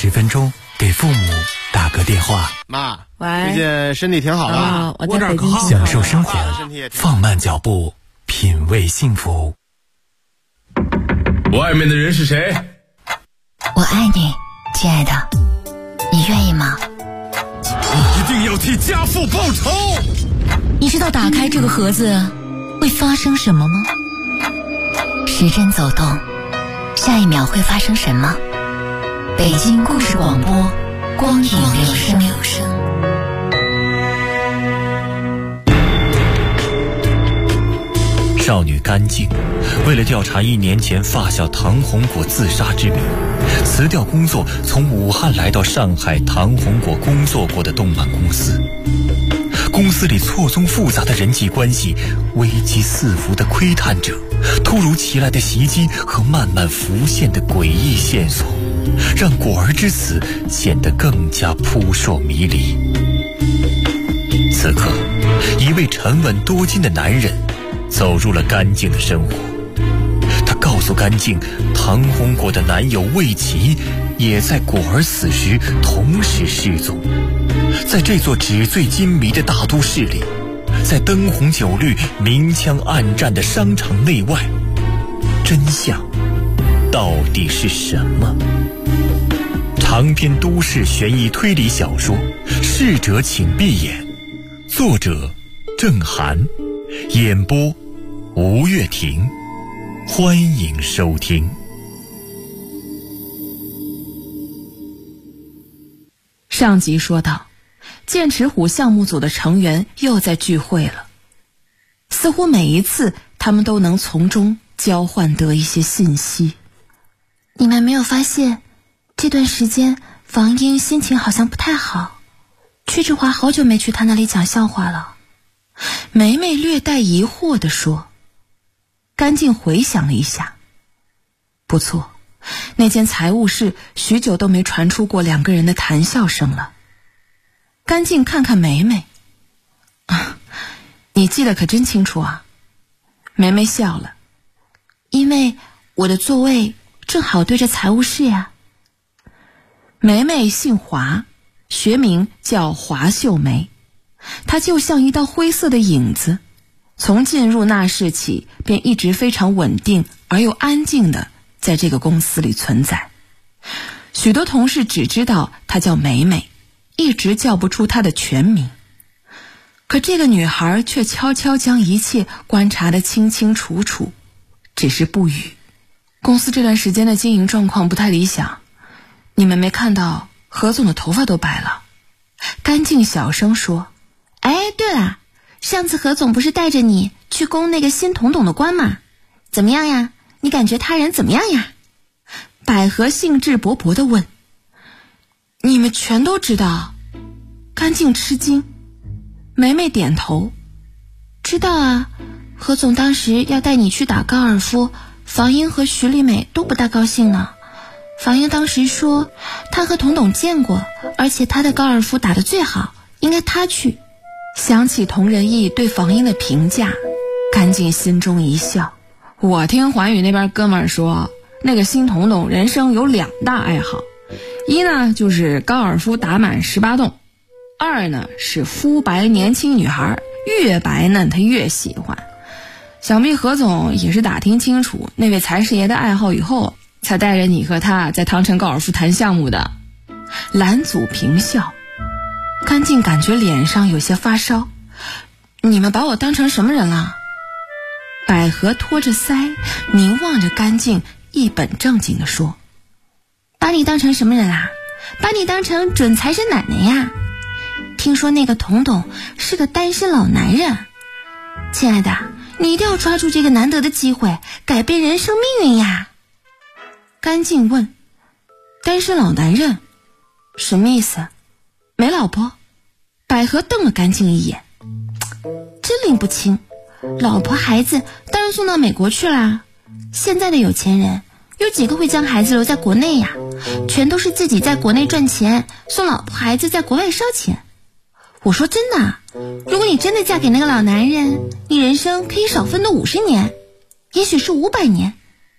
10分钟给父母打个电话。 妈， 喂， 最近身体挺好的， 我在北京。 享受生活，放慢脚步，品味幸福。 外面的人是谁？ 我爱你，亲爱的，你愿意吗？ 我一定要替家父报仇。 你知道打开这个盒子会发生什么吗？时针走动，下一秒会发生什么？北京故事广播，光影留声。 少女甘静为了调查1年前发小唐红果自杀之谜，辞掉工作，从武汉来到上海唐红果工作过的动漫公司。公司里错综复杂的人际关系，危机四伏的窥探者，突如其来的袭击和慢慢浮现的诡异线索，让果儿之死显得更加扑朔迷离。此刻，一位沉稳多金的男人走入了甘静的生活。他告诉甘静，唐红果的男友魏琪也在果儿死时同时失踪。在这座纸醉金迷的大都市里，在灯红酒绿、明枪暗战的商场内外，真相到底是什么？长篇都市悬疑推理小说《逝者请闭眼》，作者郑涵，演播吴月婷，欢迎收听。 上集说到，剑齿虎项目组的成员又在聚会了，似乎每一次他们都能从中交换得一些信息。 你们没有发现这段时间王英心情好像不太好？屈志华好久没去他那里讲笑话了。 梅梅略带疑惑地说。甘静回想了一下，不错，那间财务室许久都没传出过2个人的谈笑声了。甘静看看梅梅，你记得可真清楚啊。梅梅笑了， 因为我的座位正好对着财务室呀。 梅梅姓华，学名叫华秀梅，她就像一道灰色的影子，从进入那室起便一直非常稳定而又安静的在这个公司里存在。许多同事只知道她叫梅梅，一直叫不出她的全名。可这个女孩却悄悄将一切观察得清清楚楚，只是不语。公司这段时间的经营状况不太理想，你们没看到何总的头发都白了？甘静小声说。 哎，对了，上次何总不是带着你去攻那个新统统的官吗？怎么样呀？你感觉他人怎么样呀？ 百合兴致勃勃地问。你们全都知道？甘静吃惊。梅梅点头。 知道啊，何总当时要带你去打高尔夫，房英和徐丽美都不大高兴呢。房英当时说他和统统见过，而且他的高尔夫打得最好，应该他去。 想起童仁义对房英的评价，甘静心中一笑。我听环宇那边哥们儿说，那个新统统人生有2大爱好，一呢就是高尔夫打满18洞，2呢是肤白年轻女孩，越白嫩他越喜欢。想必何总也是打听清楚那位财师爷的爱好以后，才带着你和他在唐城高尔夫谈项目的。蓝祖平笑。甘静感觉脸上有些发烧。你们把我当成什么人了？百合托着腮凝望着甘静，一本正经地说。 把你当成什么人啦？把你当成准财神奶奶呀。听说那个统统是个单身老男人。亲爱的，你一定要抓住这个难得的机会，改变人生命运呀。 甘静问。单身老男人什么意思？没老婆？百合瞪了甘静一眼。 真拎不清，老婆孩子当然送到美国去啦。现在的有钱人有几个会将孩子留在国内呀？全都是自己在国内赚钱，送老婆孩子在国外烧钱。我说真的，如果你真的嫁给那个老男人，你人生可以少奋斗50年，也许是500年，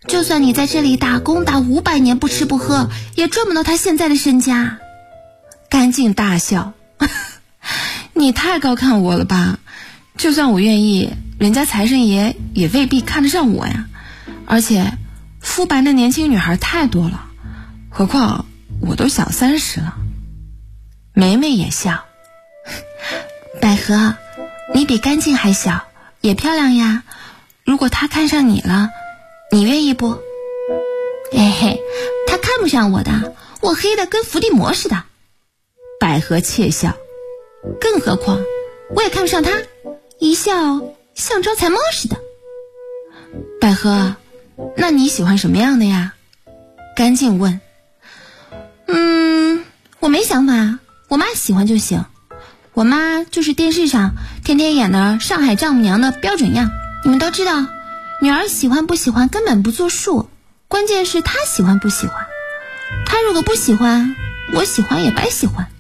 就算你在这里打工打500年不吃不喝，也赚不到他现在的身家。 干净大笑，你太高看我了吧？就算我愿意，人家财神爷也未必看得上我呀。而且肤白的年轻女孩太多了，何况我都小30了。梅梅也笑， 百合，你比干净还小，也漂亮呀。如果他看上你了，你愿意不？嘿嘿，他看不上我的，我黑的跟伏地魔似的。 百合窃笑， 更何况我也看不上他，一笑像招财猫似的。 百合，那你喜欢什么样的呀？干净问。 我没想法，我妈喜欢就行。我妈就是电视上天天演的上海丈母娘的标准样。你们都知道，女儿喜欢不喜欢根本不作数，关键是她喜欢不喜欢。她如果不喜欢，我喜欢也白喜欢。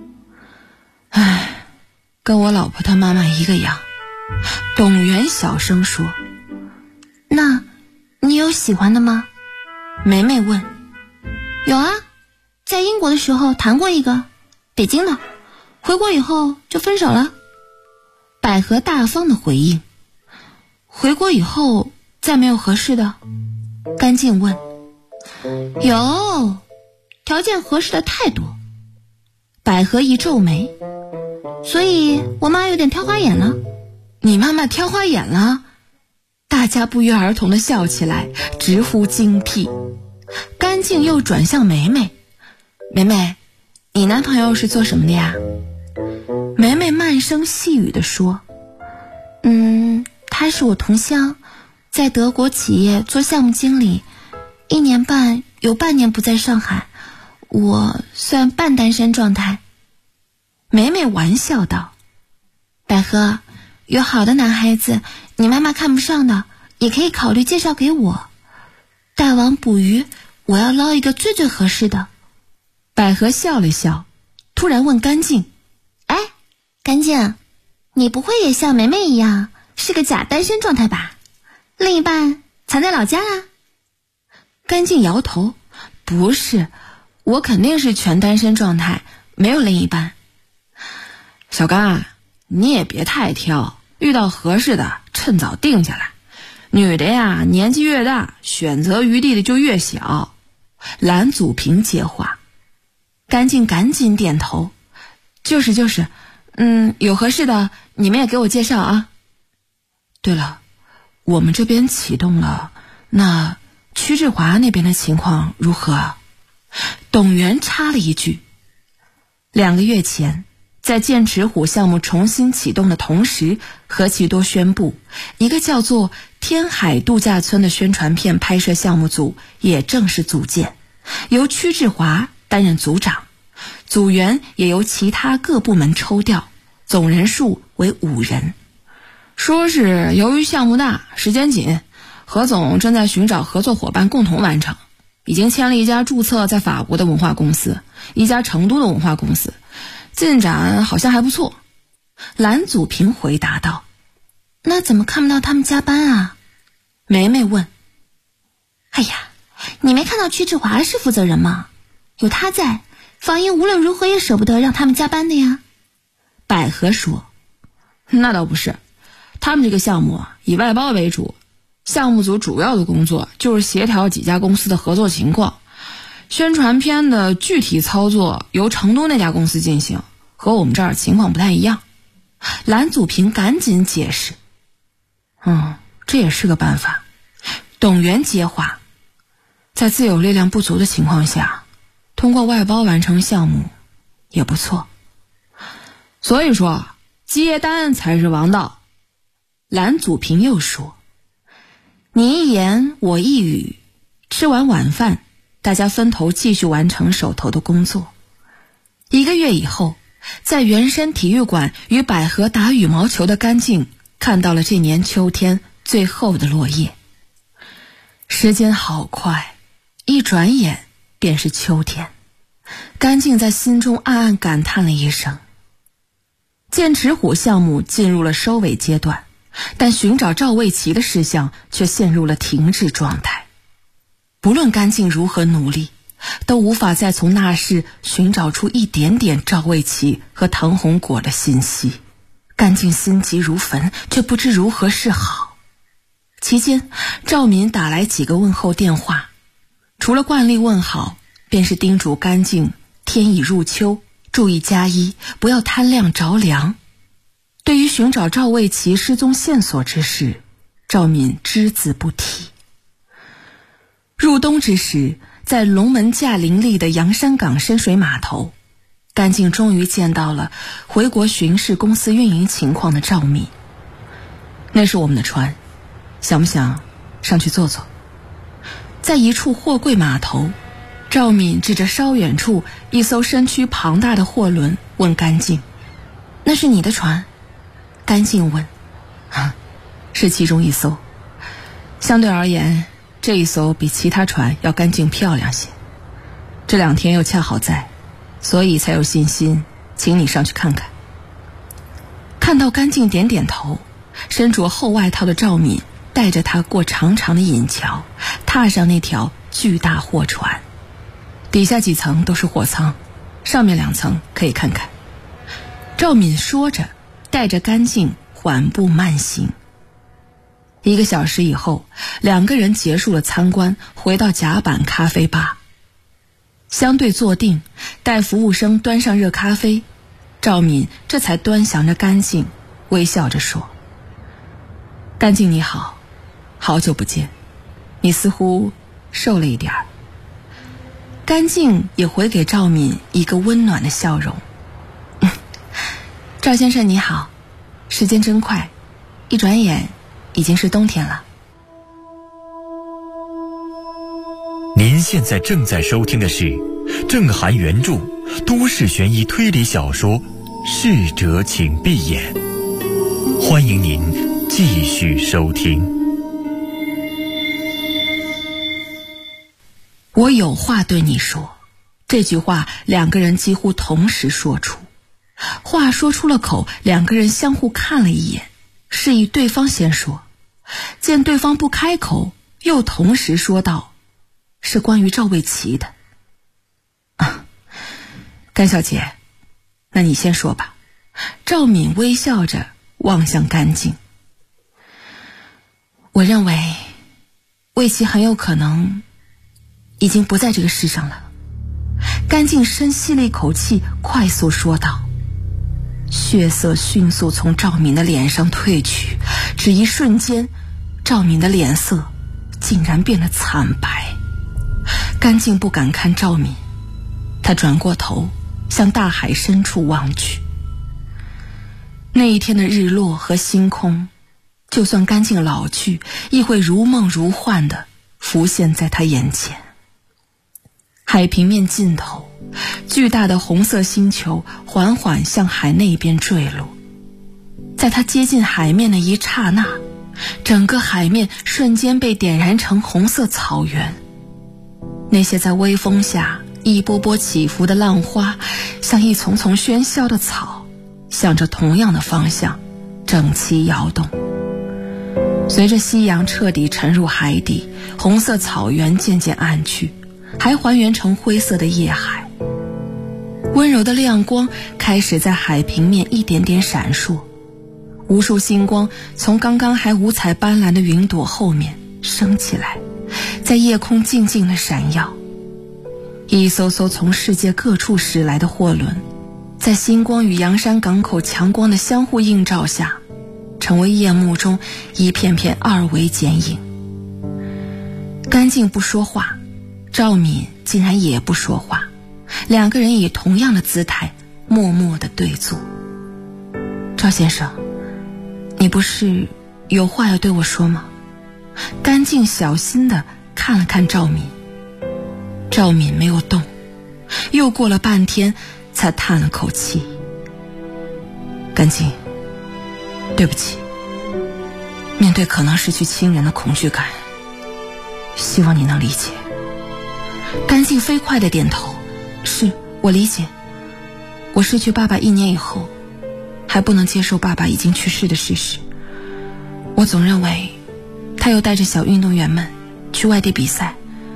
唉，跟我老婆她妈妈一个样。董源小声说。 那你有喜欢的吗？ 梅梅问。 有啊，在英国的时候谈过一个，北京的，回国以后就分手了。 百合大方的回应。回国以后再没有合适的？干净问。 有，条件合适的太多。 百合一皱眉。 所以我妈有点挑花眼了。 你妈妈挑花眼了？大家不约而同地笑起来，直呼惊辟。干净又转向梅梅。梅梅，你男朋友是做什么的呀？梅梅慢声细语地说。 他是我同乡，在德国企业做项目经理，1年半有半年不在上海，我算半单身状态。 梅梅玩笑道。 百合，有好的男孩子你妈妈看不上的，也可以考虑介绍给我。大网捕鱼，我要捞一个最最合适的。 百合笑了笑，突然问干净。 哎，干净，你不会也像梅梅一样是个假单身状态吧？另一半藏在老家啦？ 干净摇头。不是，我肯定是全单身状态，没有另一半。小干，你也别太挑，遇到合适的趁早定下来。女的呀，年纪越大，选择余地的就越小。蓝祖平接话。干净赶紧点头。就是，有合适的你们也给我介绍啊。对了，我们这边启动了，那屈志华那边的情况如何啊？董源插了一句。2个月前，在剑齿虎项目重新启动的同时，何其多宣布一个叫做天海度假村的宣传片拍摄项目组也正式组建，由屈志华担任组长，组员也由其他各部门抽调，总人数为5人。说是由于项目大，时间紧，何总正在寻找合作伙伴共同完成，已经签了一家注册在法国的文化公司，一家成都的文化公司，进展好像还不错。蓝祖平回答道。 那怎么看不到他们加班啊？ 梅梅问。 哎呀，你没看到屈志华是负责人吗？有他在，房英无论如何也舍不得让他们加班的呀。 百合说。那倒不是，他们这个项目以外包为主，项目组主要的工作就是协调几家公司的合作情况，宣传片的具体操作由成都那家公司进行，和我们这儿情况不太一样。蓝祖平赶紧解释。这也是个办法。董源接话。在自有力量不足的情况下，通过外包完成项目也不错。所以说接单才是王道。蓝祖平又说。你一言我一语，吃完晚饭，大家分头继续完成手头的工作。1个月以后，在圆山体育馆与百合打羽毛球的干净看到了这年秋天最后的落叶。时间好快，一转眼便是秋天。干净在心中暗暗感叹了一声。剑齿虎项目进入了收尾阶段，但寻找赵卫奇的事项却陷入了停滞状态。 不论干净如何努力，都无法再从那事寻找出一点点赵卫奇和唐红果的信息。干净心急如焚，却不知如何是好。期间，赵敏打来几个问候电话，除了惯例问好，便是叮嘱干净天已入秋，注意加衣，不要贪凉着凉。对于寻找赵卫奇失踪线索之事，赵敏只字不提。入冬之时，在龙门架林立的洋山港深水码头，干净终于见到了回国巡视公司运营情况的赵敏。那是我们的船，想不想上去坐坐？在一处货柜码头，赵敏指着稍远处一艘身躯庞大的货轮问干净：“那是你的船？”干净问：“是其中一艘。相对而言，这一艘比其他船要干净漂亮些。这2天又恰好在，所以才有信心请你上去看看。”看到干净点点头，身着厚外套的赵敏带着他过长长的引桥，踏上那条巨大货船。底下几层都是货舱，上面2层可以看看。赵敏说着，带着干净缓步慢行。1个小时以后，2个人结束了参观，回到甲板咖啡吧。相对坐定，待服务生端上热咖啡，赵敏这才端详着干净，微笑着说：“干净你好，好久不见，你似乎瘦了一点儿。”干净也回给赵敏一个温暖的笑容。赵先生你好，时间真快，一转眼已经是冬天了。 您现在正在收听的是郑涵原著都市悬疑推理小说《逝者请闭眼》，欢迎您继续收听。 我有话对你说，这句话2个人几乎同时说出。话说出了口，2个人相互看了一眼，示意对方先说。见对方不开口，又同时说道：“是关于赵卫奇的。”甘小姐，那你先说吧。赵敏微笑着望向干净。我认为卫奇很有可能已经不在这个世上了。干净深吸了一口气，快速说道。血色迅速从赵敏的脸上褪去，只一瞬间，赵敏的脸色竟然变得惨白。干净不敢看赵敏，他转过头向大海深处望去。那一天的日落和星空，就算干净老去，亦会如梦如幻地浮现在他眼前。海平面尽头，巨大的红色星球缓缓向海那边坠落。在它接近海面的一刹那，整个海面瞬间被点燃成红色草原。那些在微风下一波波起伏的浪花，像一丛丛喧嚣的草，向着同样的方向整齐摇动。随着夕阳彻底沉入海底，红色草原渐渐暗去，还还原成灰色的夜海。温柔的亮光开始在海平面一点点闪烁，无数星光从刚刚还五彩斑斓的云朵后面升起来，在夜空静静地闪耀。一艘艘从世界各处驶来的货轮，在星光与洋山港口强光的相互映照下，成为夜幕中一片片2维剪影。干净不说话，赵敏竟然也不说话，2个人以同样的姿态默默地对坐。赵先生，你不是有话要对我说吗？干净小心地看了看赵敏。赵敏没有动，又过了半天才叹了口气。干净，对不起，面对可能失去亲人的恐惧感，希望你能理解。干净飞快地点头，是，我理解。我失去爸爸1年以后，还不能接受爸爸已经去世的事实。我总认为他又带着小运动员们去外地比赛，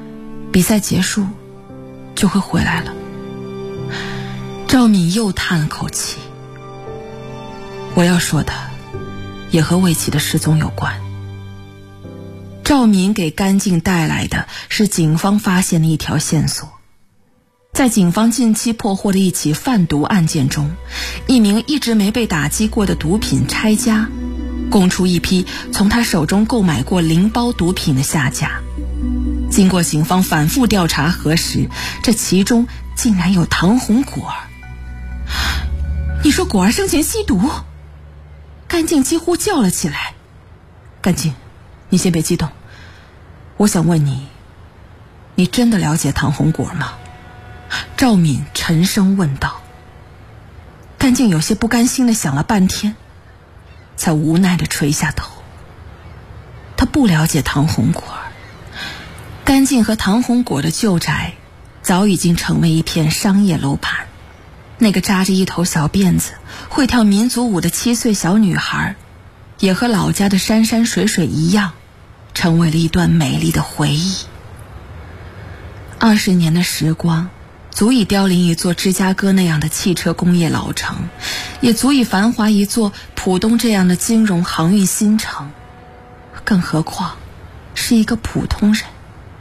比赛结束就会回来了。赵敏又叹了口气。我要说的也和魏琪的失踪有关。赵敏给甘静带来的是警方发现的一条线索。在警方近期破获的一起贩毒案件中，一名一直没被打击过的毒品拆家供出一批从他手中购买过0包毒品的下家。经过警方反复调查核实，这其中竟然有唐红果儿。你说果儿生前吸毒？甘静几乎叫了起来。甘静，你先别激动，我想问你，你真的了解唐红果吗？赵敏沉声问道。甘静有些不甘心地想了半天，才无奈地垂下头。他不了解唐红果儿。甘静和唐红果的旧宅早已经成为一片商业楼盘。那个扎着一头小辫子会跳民族舞的7岁小女孩，也和老家的山山水水一样，成为了一段美丽的回忆。20年的时光足以凋零一座芝加哥那样的汽车工业老城，也足以繁华一座浦东这样的金融航运新城，更何况是一个普通人。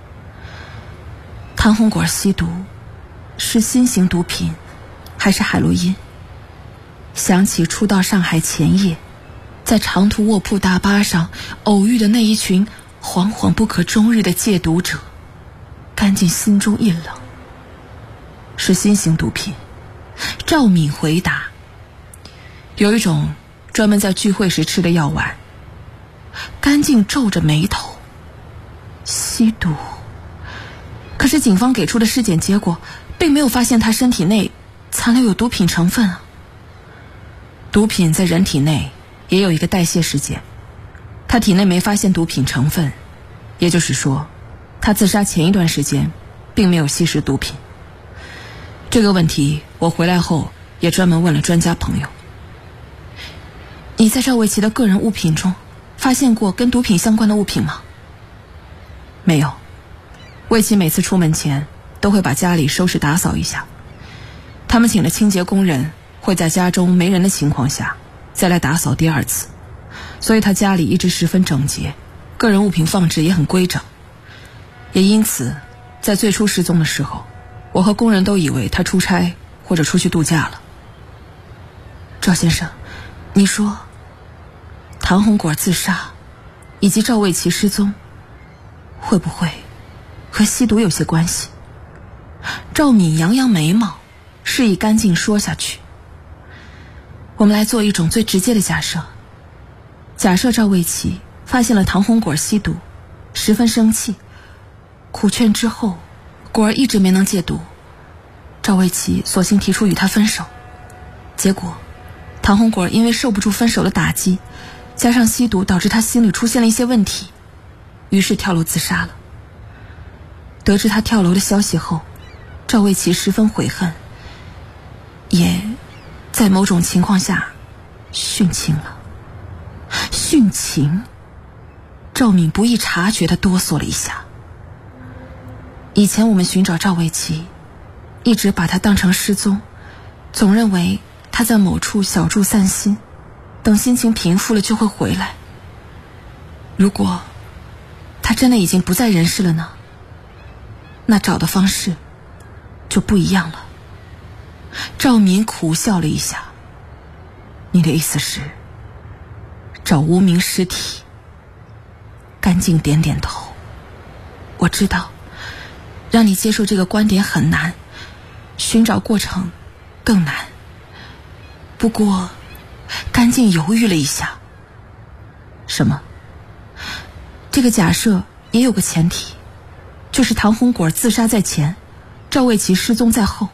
唐红果吸毒是新型毒品还是海洛因？想起初到上海前夜，在长途卧铺大巴上偶遇的那一群惶惶不可终日的戒毒者，甘静心中一冷。是新型毒品。赵敏回答。有一种专门在聚会时吃的药丸。甘静皱着眉头。吸毒？可是警方给出的尸检结果并没有发现他身体内残留有毒品成分啊。毒品在人体内也有一个代谢时间，他体内没发现毒品成分，也就是说他自杀前一段时间并没有吸食毒品。这个问题我回来后也专门问了专家朋友。你在赵卫琪的个人物品中发现过跟毒品相关的物品吗？没有。卫琪每次出门前都会把家里收拾打扫一下，他们请了清洁工人会在家中没人的情况下再来打扫第二次，所以他家里一直十分整洁，个人物品放置也很规整。也因此在最初失踪的时候，我和工人都以为他出差或者出去度假了。赵先生，你说唐红果自杀以及赵卫琪失踪会不会和吸毒有些关系？赵敏扬扬眉毛，示意甘静说下去。我们来做一种最直接的假设。假设赵卫琪发现了唐红果吸毒，十分生气，苦劝之后果儿一直没能戒毒，赵卫琪索性提出与他分手。结果唐红果因为受不住分手的打击，加上吸毒导致他心里出现了一些问题，于是跳楼自杀了。得知他跳楼的消息后，赵卫琪十分悔恨，也在某种情况下殉情了。殉情？赵敏不易察觉地哆嗦了一下。以前我们寻找赵卫琪，一直把他当成失踪，总认为他在某处小住散心，等心情平复了就会回来。如果他真的已经不在人世了呢？那找的方式就不一样了。赵敏苦笑了一下。你的意思是找无名尸体？甘静点点头。我知道让你接受这个观点很难，寻找过程更难。不过甘静犹豫了一下。什么？这个假设也有个前提，就是唐红果自杀在前，赵卫琪失踪在后。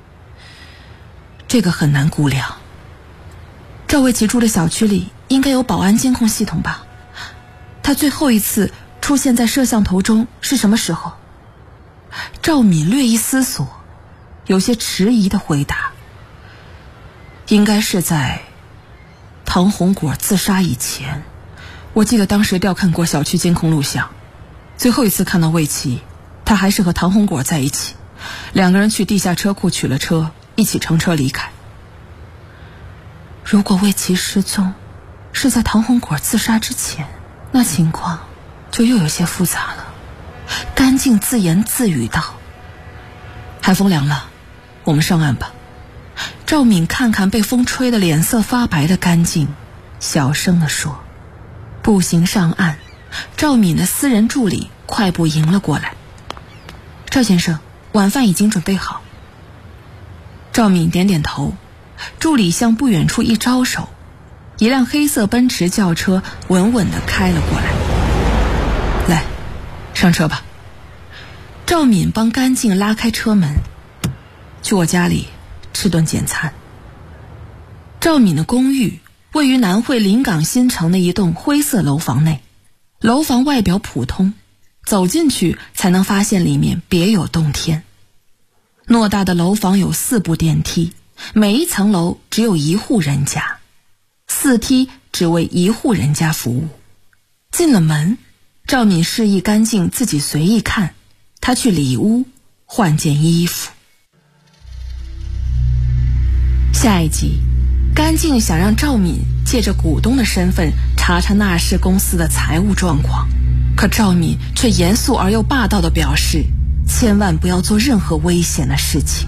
这个很难估量。赵卫琪住的小区里应该有保安监控系统吧？他最后一次出现在摄像头中是什么时候？赵敏略一思索，有些迟疑地回答。应该是在唐红果自杀以前。我记得当时调看过小区监控录像，最后一次看到卫琪他还是和唐红果在一起，两个人去地下车库取了车，一起乘车离开。如果魏琪失踪是在唐红果自杀之前，那情况就又有些复杂了。甘静自言自语道：海风凉了，我们上岸吧。赵敏看看被风吹得脸色发白的甘静，小声地说。步行上岸，赵敏的私人助理快步迎了过来。赵先生，晚饭已经准备好。赵敏点点头，助理向不远处一招手，一辆黑色奔驰轿车稳稳地开了过来。来，上车吧。赵敏帮甘静拉开车门，去我家里吃顿简餐。赵敏的公寓位于南汇临港新城的一栋灰色楼房内，楼房外表普通，走进去才能发现里面别有洞天。偌大的楼房有4部电梯，每一层楼只有1户人家，4梯只为1户人家服务。进了门，赵敏示意甘静自己随意看，她去里屋换件衣服。下一集，甘静想让赵敏借着股东的身份查查纳氏公司的财务状况，可赵敏却严肃而又霸道地表示，千万不要做任何危险的事情。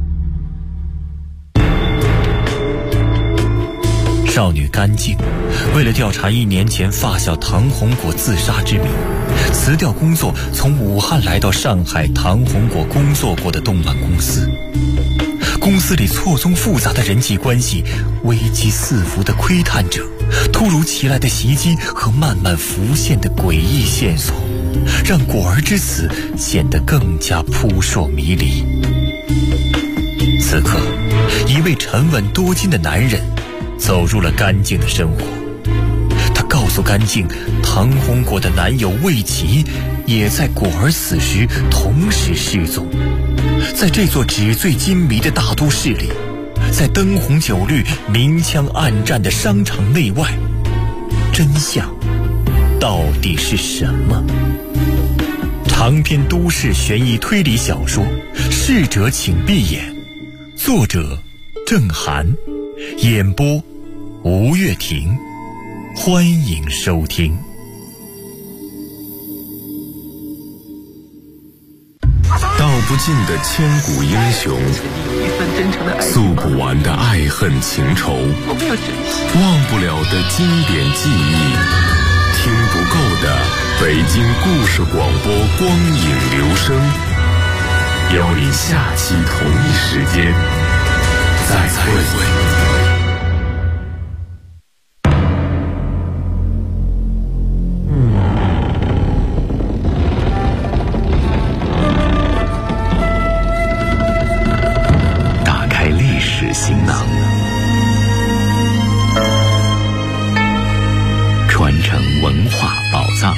少女甘静为了调查1年前发小唐红果自杀之谜，辞掉工作，从武汉来到上海唐红果工作过的动漫公司。公司里错综复杂的人际关系，危机四伏的窥探者，突如其来的袭击和慢慢浮现的诡异线索，让果儿之死显得更加扑朔迷离。此刻，一位沉稳多金的男人走入了甘静的生活。他告诉甘静，唐红果的男友魏琪也在果儿死时同时失踪。在这座纸醉金迷的大都市里，在灯红酒绿、明枪暗战的商场内外，真相到底是什么？长篇都市悬疑推理小说《逝者请闭眼》，作者郑涵，演播吴月婷，欢迎收听。 道不尽的千古英雄，诉不完的爱恨情仇，忘不了的经典记忆，听不够的北京故事广播光影留声。邀你下期同一时间再会。行囊，传承文化宝藏。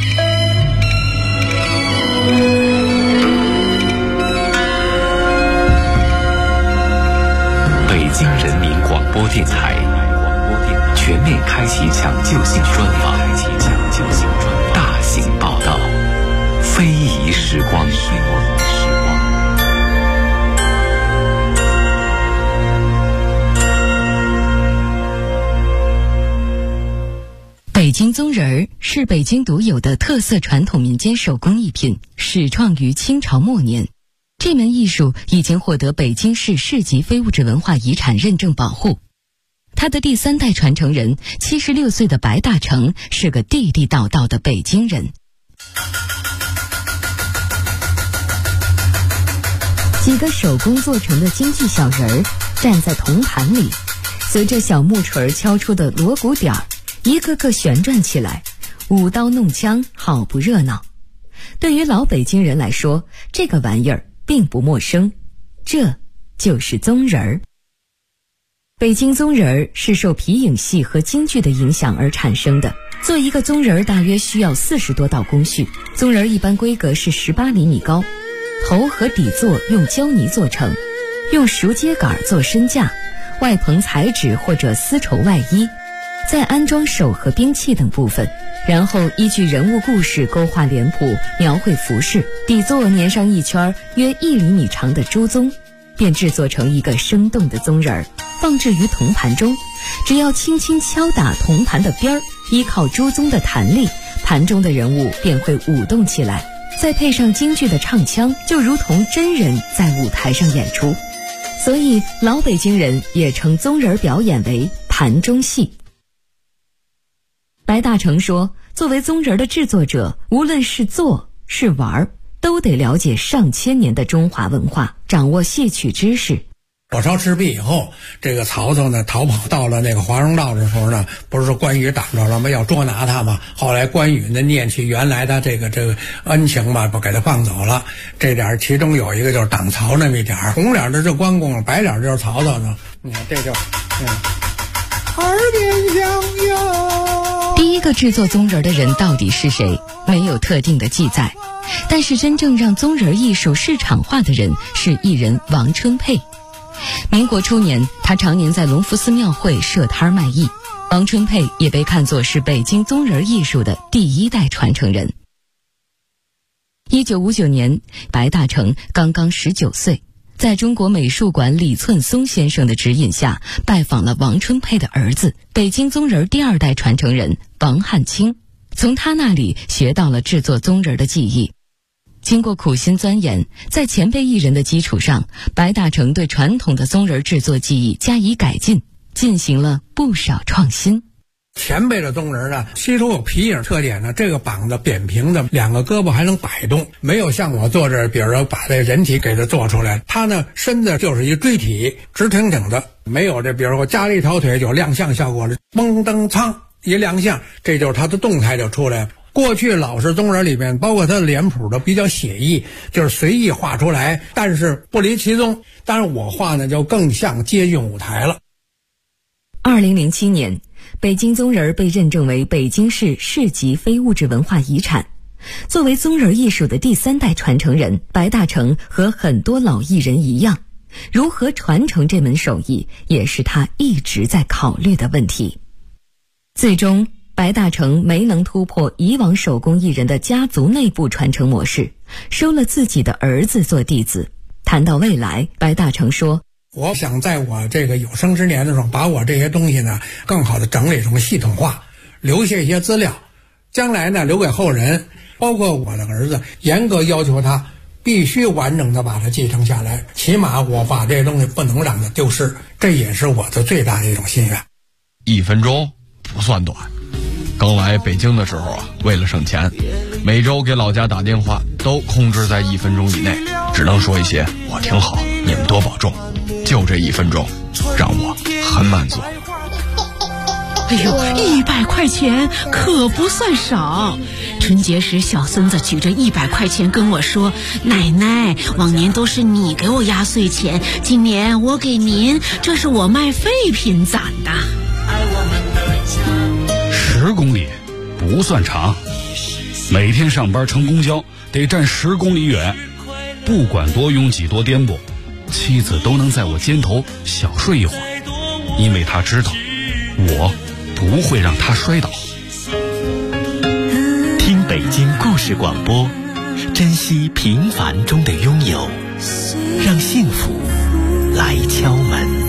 北京人民广播电台全面开启抢救性专访，大型报道，非遗时光。 北京宗人儿是北京独有的特色传统民间手工艺品，始创于清朝末年。这门艺术已经获得北京市市级非物质文化遗产认证保护。他的第3代传承人76岁的白大成是个地地道道的北京人。几个手工做成的京剧小人儿站在铜盘里，随着小木锤敲出的锣鼓点儿，一个个旋转起来，舞刀弄枪，好不热闹。对于老北京人来说，这个玩意儿并不陌生，这就是宗人儿。北京宗人儿是受皮影戏和京剧的影响而产生的。做一个宗人儿大约需要40多道工序。宗人儿一般规格是18厘米高，头和底座用胶泥做成，用熟秸秆做身架，外棚彩纸或者丝绸外衣， 再安装手和兵器等部分，然后依据人物故事勾画脸谱，描绘服饰，底座粘上一圈约1厘米长的猪鬃，便制作成一个生动的鬃人，放置于铜盘中。只要轻轻敲打铜盘的边儿，依靠猪鬃的弹力，盘中的人物便会舞动起来，再配上京剧的唱腔，就如同真人在舞台上演出。所以老北京人也称鬃人表演为盘中戏。白大成说，作为鬃人的制作者，无论是做是玩，都得了解上千年的中华文化，掌握戏曲知识。 火烧赤壁以后，这个曹操呢逃跑到了那个华容道的时候呢，不是说关羽挡着了吗？要捉拿他嘛。后来关羽呢念起原来的这个恩情嘛，不给他放走了。这点其中有一个就是挡曹那么一点，红脸的是关公，白脸就是曹操呢。你看这就耳边相拥。 第一个制作鬃人的人到底是谁，没有特定的记载。但是真正让鬃人艺术市场化的人是艺人王春佩。民国初年，他常年在隆福寺庙会设摊卖艺。王春佩也被看作是北京鬃人艺术的第1代传承人。1959年，白大成刚刚19岁，在中国美术馆李寸松先生的指引下，拜访了王春佩的儿子，北京鬃人第2代传承人王汉卿，从他那里学到了制作鬃人的技艺。经过苦心钻研，在前辈艺人的基础上，白大成对传统的鬃人制作技艺加以改进，进行了不少创新。 前辈的鬃人呢，稀疏有皮影特点呢，这个膀子扁平的，2个胳膊还能摆动，没有像我做这，比如说把这人体给它做出来，它呢身子就是一锥体，直挺挺的，没有这比如说加了一条腿有亮相效果的，嘣噔噌一亮相，这就是它的动态就出来了。过去老式鬃人里面，包括它的脸谱都比较写意，就是随意画出来，但是不离其宗。当然我画呢就更像接近舞台了。 2007年，北京鬃人被认证为北京市市级非物质文化遗产。作为鬃人艺术的第3代传承人，白大成和很多老艺人一样，如何传承这门手艺，也是他一直在考虑的问题。最终白大成没能突破以往手工艺人的家族内部传承模式，收了自己的儿子做弟子。谈到未来，白大成说， 我想在我这个有生之年的时候，把我这些东西呢更好的整理成系统化，留下一些资料，将来呢留给后人，包括我的儿子，严格要求他必须完整的把它继承下来，起码我把这些东西不能让它丢失，这也是我的最大的一种心愿。 1分钟不算短。刚来北京的时候啊，为了省钱，每周给老家打电话都控制在1分钟以内，只能说一些我挺好，你们多保重，就这1分钟让我很满足。 哎呦，100块钱可不算少。春节时小孙子举着100块钱跟我说，奶奶，往年都是你给我压岁钱，今年我给您，这是我卖废品攒的。 10公里不算长，每天上班乘公交得站10公里远，不管多拥挤多颠簸，妻子都能在我肩头小睡一会儿，因为她知道我不会让她摔倒。 听北京故事广播，珍惜平凡中的拥有，让幸福来敲门。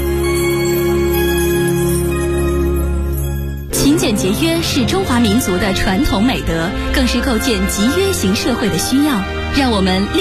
勤俭节约是中华民族的传统美德，更是构建集约型社会的需要。让我们